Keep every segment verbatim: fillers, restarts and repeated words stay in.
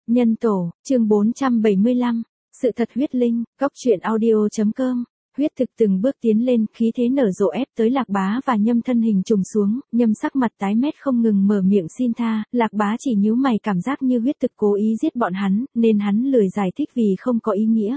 Nhân tổ, chương bốn trăm bảy mươi lăm, sự thật huyết linh, góc truyện audio.com. Huyết thực từng bước tiến lên, khí thế nở rộ ép tới Lạc Bá và Nhâm thân hình trùng xuống, Nhâm sắc mặt tái mét không ngừng mở miệng xin tha, Lạc Bá chỉ nhíu mày cảm giác như huyết thực cố ý giết bọn hắn, nên hắn lười giải thích vì không có ý nghĩa.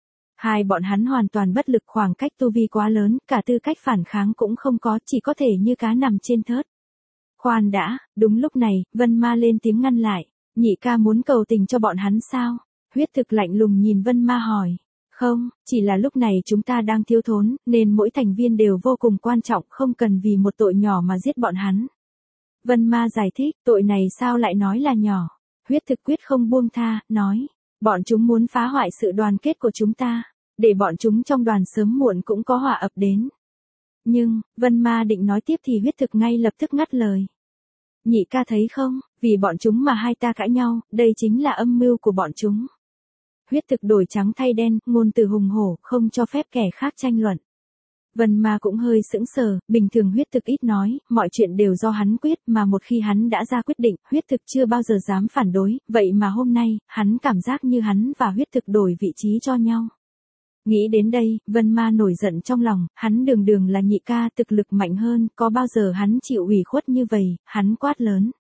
Hai bọn hắn hoàn toàn bất lực, khoảng cách tu vi quá lớn, cả tư cách phản kháng cũng không có, chỉ có thể như cá nằm trên thớt. Khoan đã, đúng lúc này, Vân Ma lên tiếng ngăn lại, nhị ca muốn cầu tình cho bọn hắn sao? Huyết thực lạnh lùng nhìn Vân Ma hỏi. Không, chỉ là lúc này chúng ta đang thiếu thốn, nên mỗi thành viên đều vô cùng quan trọng, không cần vì một tội nhỏ mà giết bọn hắn. Vân Ma giải thích, tội này sao lại nói là nhỏ? Huyết thực quyết không buông tha, nói, bọn chúng muốn phá hoại sự đoàn kết của chúng ta, để bọn chúng trong đoàn sớm muộn cũng có họa ập đến. Nhưng, Vân Ma định nói tiếp thì huyết thực ngay lập tức ngắt lời. Nhị ca thấy không, vì bọn chúng mà hai ta cãi nhau, đây chính là âm mưu của bọn chúng. Huyết thực đổi trắng thay đen, ngôn từ hùng hổ, không cho phép kẻ khác tranh luận. Vân Ma cũng hơi sững sờ, bình thường huyết thực ít nói, mọi chuyện đều do hắn quyết, mà một khi hắn đã ra quyết định, huyết thực chưa bao giờ dám phản đối, vậy mà hôm nay, hắn cảm giác như hắn và huyết thực đổi vị trí cho nhau. Nghĩ đến đây, Vân Ma nổi giận trong lòng, hắn đường đường là nhị ca thực lực mạnh hơn, có bao giờ hắn chịu ủy khuất như vậy, hắn quát lớn.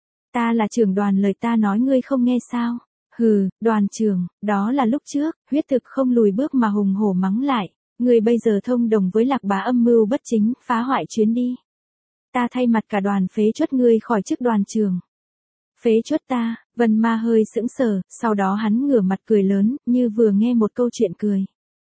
Ta là trưởng đoàn, lời ta nói ngươi không nghe sao? Hừ, đoàn trưởng, đó là lúc trước, huyết thực không lùi bước mà hùng hổ mắng lại, ngươi bây giờ thông đồng với Lạc Bá âm mưu bất chính, phá hoại chuyến đi. Ta thay mặt cả đoàn phế truất ngươi khỏi chức đoàn trưởng. Phế truất ta, Vân Ma hơi sững sờ, sau đó hắn ngửa mặt cười lớn, như vừa nghe một câu chuyện cười.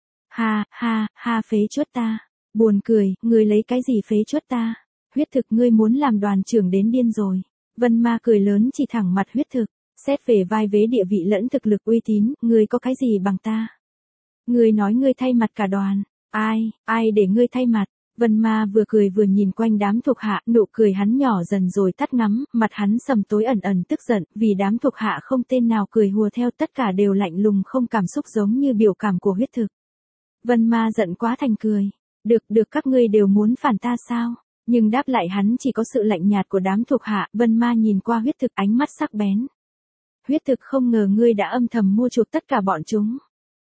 Ha, ha, ha phế truất ta. Buồn cười, ngươi lấy cái gì phế truất ta? Huyết thực ngươi muốn làm đoàn trưởng đến điên rồi. Vân Ma cười lớn chỉ thẳng mặt huyết thực. Xét về vai vế địa vị lẫn thực lực uy tín, ngươi có cái gì bằng ta? Ngươi nói ngươi thay mặt cả đoàn. Ai, ai để ngươi thay mặt? Vân Ma vừa cười vừa nhìn quanh đám thuộc hạ, nụ cười hắn nhỏ dần rồi tắt ngắm, mặt hắn sầm tối ẩn ẩn tức giận, vì đám thuộc hạ không tên nào cười hùa theo, tất cả đều lạnh lùng không cảm xúc giống như biểu cảm của huyết thực. Vân Ma giận quá thành cười. Được, được các ngươi đều muốn phản ta sao? Nhưng đáp lại hắn chỉ có sự lạnh nhạt của đám thuộc hạ. Vân Ma nhìn qua huyết thực ánh mắt sắc bén. Huyết thực không ngờ ngươi đã âm thầm mua chuộc tất cả bọn chúng.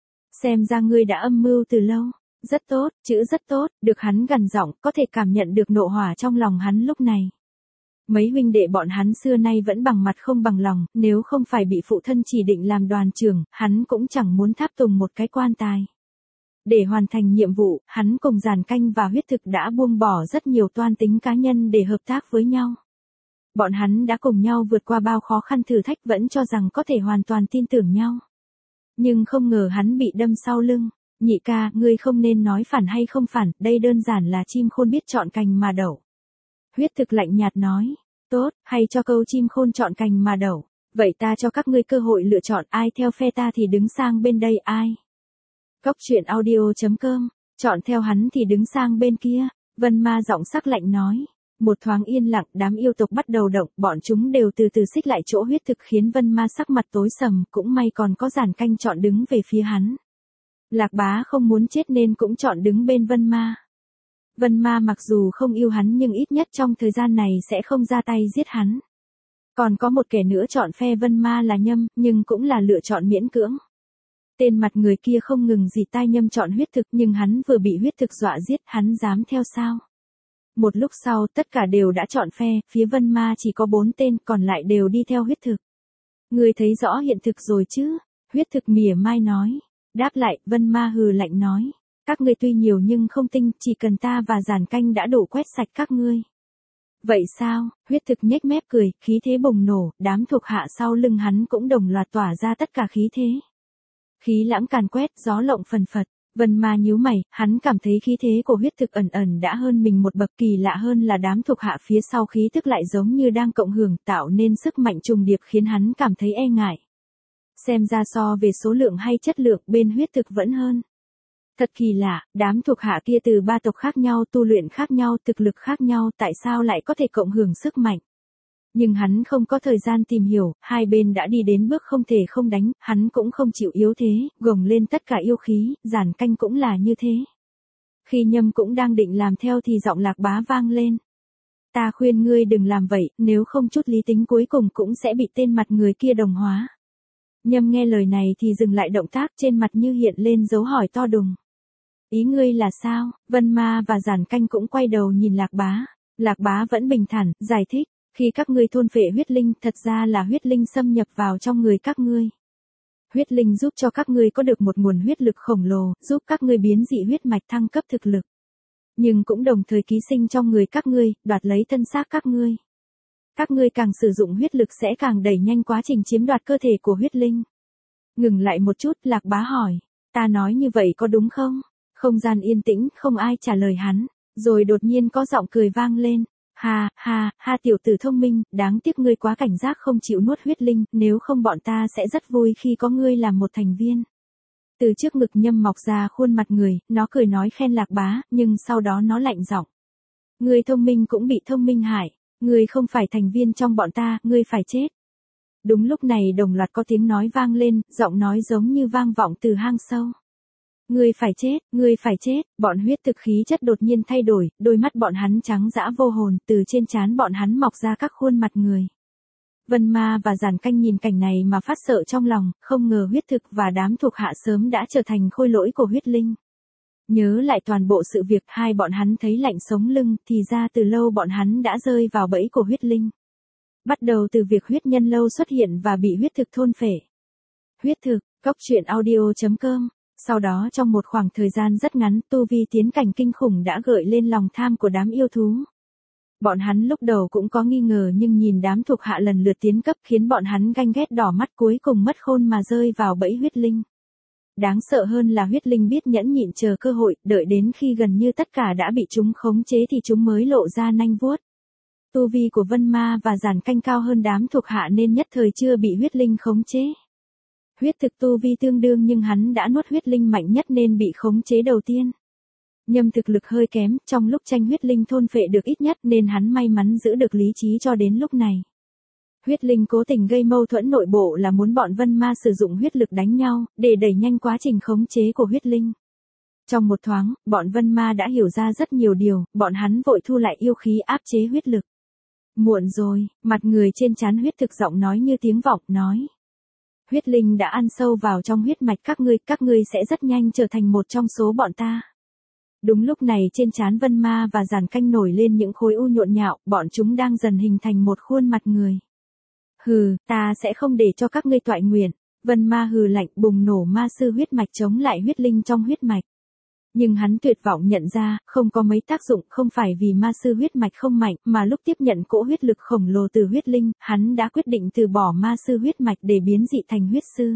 Xem ra ngươi đã âm mưu từ lâu. Rất tốt, chữ rất tốt, được hắn gằn giọng, có thể cảm nhận được nộ hỏa trong lòng hắn lúc này. Mấy huynh đệ bọn hắn xưa nay vẫn bằng mặt không bằng lòng, nếu không phải bị phụ thân chỉ định làm đoàn trưởng, hắn cũng chẳng muốn tháp tùng một cái quan tài. Để hoàn thành nhiệm vụ, hắn cùng Giản Canh và huyết thực đã buông bỏ rất nhiều toan tính cá nhân để hợp tác với nhau. Bọn hắn đã cùng nhau vượt qua bao khó khăn thử thách, vẫn cho rằng có thể hoàn toàn tin tưởng nhau. Nhưng không ngờ hắn bị đâm sau lưng. Nhị ca, ngươi không nên nói phản hay không phản, đây đơn giản là chim khôn biết chọn cành mà đậu. Huyết thực lạnh nhạt nói, tốt, hay cho câu chim khôn chọn cành mà đậu. Vậy ta cho các ngươi cơ hội lựa chọn, ai theo phe ta thì đứng sang bên đây, ai. Góc truyện audio.com, chọn theo hắn thì đứng sang bên kia. Vân Ma giọng sắc lạnh nói. Một thoáng yên lặng, đám yêu tộc bắt đầu động, bọn chúng đều từ từ xích lại chỗ huyết thực, khiến Vân Ma sắc mặt tối sầm, cũng may còn có Giản Canh chọn đứng về phía hắn. Lạc Bá không muốn chết nên cũng chọn đứng bên Vân Ma. Vân Ma mặc dù không yêu hắn nhưng ít nhất trong thời gian này sẽ không ra tay giết hắn. Còn có một kẻ nữa chọn phe Vân Ma là Nhâm, nhưng cũng là lựa chọn miễn cưỡng. Tên mặt người kia không ngừng gì tai Nhâm chọn huyết thực, nhưng hắn vừa bị huyết thực dọa giết, hắn dám theo sao? Một lúc sau tất cả đều đã chọn phe, phía Vân Ma chỉ có bốn tên, còn lại đều đi theo huyết thực. Ngươi thấy rõ hiện thực rồi chứ? Huyết thực mỉa mai nói. Đáp lại, Vân Ma hừ lạnh nói. Các ngươi tuy nhiều nhưng không tinh, chỉ cần ta và Giản Canh đã đủ quét sạch các ngươi. Vậy sao? Huyết thực nhếch mép cười, khí thế bùng nổ, đám thuộc hạ sau lưng hắn cũng đồng loạt tỏa ra tất cả khí thế. Khí lãng càn quét, gió lộng phần phật. Vân Ma nhíu mày, hắn cảm thấy khí thế của huyết thực ẩn ẩn đã hơn mình một bậc, kỳ lạ hơn là đám thuộc hạ phía sau khí tức lại giống như đang cộng hưởng, tạo nên sức mạnh trùng điệp khiến hắn cảm thấy e ngại. Xem ra so về số lượng hay chất lượng bên huyết thực vẫn hơn. Thật kỳ lạ, đám thuộc hạ kia từ ba tộc khác nhau, tu luyện khác nhau, thực lực khác nhau, tại sao lại có thể cộng hưởng sức mạnh? Nhưng hắn không có thời gian tìm hiểu, hai bên đã đi đến bước không thể không đánh, hắn cũng không chịu yếu thế, gồng lên tất cả yêu khí, Giản Canh cũng là như thế. Khi Nhâm cũng đang định làm theo thì giọng Lạc Bá vang lên. Ta khuyên ngươi đừng làm vậy, nếu không chút lý tính cuối cùng cũng sẽ bị tên mặt người kia đồng hóa. Nhâm nghe lời này thì dừng lại động tác, trên mặt như hiện lên dấu hỏi to đùng. Ý ngươi là sao? Vân Ma và Giản Canh cũng quay đầu nhìn Lạc Bá. Lạc Bá vẫn bình thản, giải thích. Khi các ngươi thôn phệ huyết linh, thật ra là huyết linh xâm nhập vào trong người các ngươi. Huyết linh giúp cho các ngươi có được một nguồn huyết lực khổng lồ, giúp các ngươi biến dị huyết mạch thăng cấp thực lực. Nhưng cũng đồng thời ký sinh trong người các ngươi, đoạt lấy thân xác các ngươi. Các ngươi càng sử dụng huyết lực sẽ càng đẩy nhanh quá trình chiếm đoạt cơ thể của huyết linh. Ngừng lại một chút, Lạc Bá hỏi. Ta nói như vậy có đúng không? Không gian yên tĩnh, không ai trả lời hắn. Rồi đột nhiên có giọng cười vang lên. Ha, ha, ha tiểu tử thông minh, đáng tiếc ngươi quá cảnh giác không chịu nuốt huyết linh, nếu không bọn ta sẽ rất vui khi có ngươi làm một thành viên. Từ trước ngực Nhâm mọc ra khuôn mặt người, nó cười nói khen Lạc Bá, nhưng sau đó nó lạnh giọng. Ngươi thông minh cũng bị thông minh hại, ngươi không phải thành viên trong bọn ta, ngươi phải chết. Đúng lúc này đồng loạt có tiếng nói vang lên, giọng nói giống như vang vọng từ hang sâu. Ngươi phải chết, ngươi phải chết, bọn huyết thực khí chất đột nhiên thay đổi, đôi mắt bọn hắn trắng dã vô hồn, từ trên trán bọn hắn mọc ra các khuôn mặt người. Vân Ma và Giản Canh nhìn cảnh này mà phát sợ trong lòng, không ngờ huyết thực và đám thuộc hạ sớm đã trở thành khôi lỗi của huyết linh. Nhớ lại toàn bộ sự việc, hai bọn hắn thấy lạnh sống lưng, thì ra từ lâu bọn hắn đã rơi vào bẫy của huyết linh. Bắt đầu từ việc huyết nhân lâu xuất hiện và bị huyết thực thôn phệ. Huyết thực, cốc truyện audio chấm com. Sau đó trong một khoảng thời gian rất ngắn, tu vi tiến cảnh kinh khủng đã gợi lên lòng tham của đám yêu thú. Bọn hắn lúc đầu cũng có nghi ngờ nhưng nhìn đám thuộc hạ lần lượt tiến cấp khiến bọn hắn ganh ghét đỏ mắt, cuối cùng mất khôn mà rơi vào bẫy huyết linh. Đáng sợ hơn là huyết linh biết nhẫn nhịn chờ cơ hội, đợi đến khi gần như tất cả đã bị chúng khống chế thì chúng mới lộ ra nanh vuốt. Tu vi của Vân Ma và Giản Canh cao hơn đám thuộc hạ nên nhất thời chưa bị huyết linh khống chế. Huyết thực tu vi tương đương nhưng hắn đã nuốt huyết linh mạnh nhất nên bị khống chế đầu tiên. Nhâm thực lực hơi kém, trong lúc tranh huyết linh thôn phệ được ít nhất nên hắn may mắn giữ được lý trí cho đến lúc này. Huyết linh cố tình gây mâu thuẫn nội bộ là muốn bọn Vân Ma sử dụng huyết lực đánh nhau, để đẩy nhanh quá trình khống chế của huyết linh. Trong một thoáng, bọn Vân Ma đã hiểu ra rất nhiều điều, bọn hắn vội thu lại yêu khí áp chế huyết lực. Muộn rồi, mặt người trên trán huyết thực giọng nói như tiếng vọng, nói. Huyết linh đã ăn sâu vào trong huyết mạch các ngươi, các ngươi sẽ rất nhanh trở thành một trong số bọn ta. Đúng lúc này trên trán Vân Ma và Giản Canh nổi lên những khối u nhộn nhạo, bọn chúng đang dần hình thành một khuôn mặt người. Hừ, ta sẽ không để cho các ngươi toại nguyện. Vân Ma hừ lạnh, bùng nổ ma sư huyết mạch chống lại huyết linh trong huyết mạch. Nhưng hắn tuyệt vọng nhận ra, không có mấy tác dụng, không phải vì ma sư huyết mạch không mạnh, mà lúc tiếp nhận cỗ huyết lực khổng lồ từ huyết linh, hắn đã quyết định từ bỏ ma sư huyết mạch để biến dị thành huyết sư.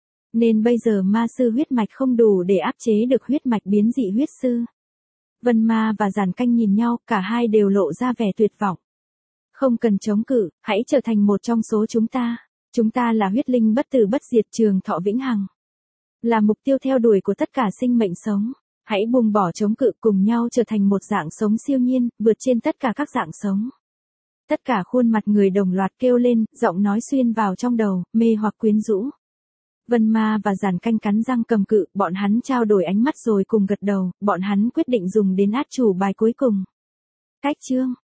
Nên bây giờ ma sư huyết mạch không đủ để áp chế được huyết mạch biến dị huyết sư. Vân Ma và Giản Canh nhìn nhau, cả hai đều lộ ra vẻ tuyệt vọng. Không cần chống cự, hãy trở thành một trong số chúng ta. Chúng ta là huyết linh bất tử bất diệt, trường thọ vĩnh hằng. Là mục tiêu theo đuổi của tất cả sinh mệnh sống. Hãy buông bỏ chống cự, cùng nhau trở thành một dạng sống siêu nhiên, vượt trên tất cả các dạng sống. Tất cả khuôn mặt người đồng loạt kêu lên, giọng nói xuyên vào trong đầu, mê hoặc quyến rũ. Vân Ma và Giản Canh cắn răng cầm cự, bọn hắn trao đổi ánh mắt rồi cùng gật đầu, bọn hắn quyết định dùng đến át chủ bài cuối cùng. Cách chương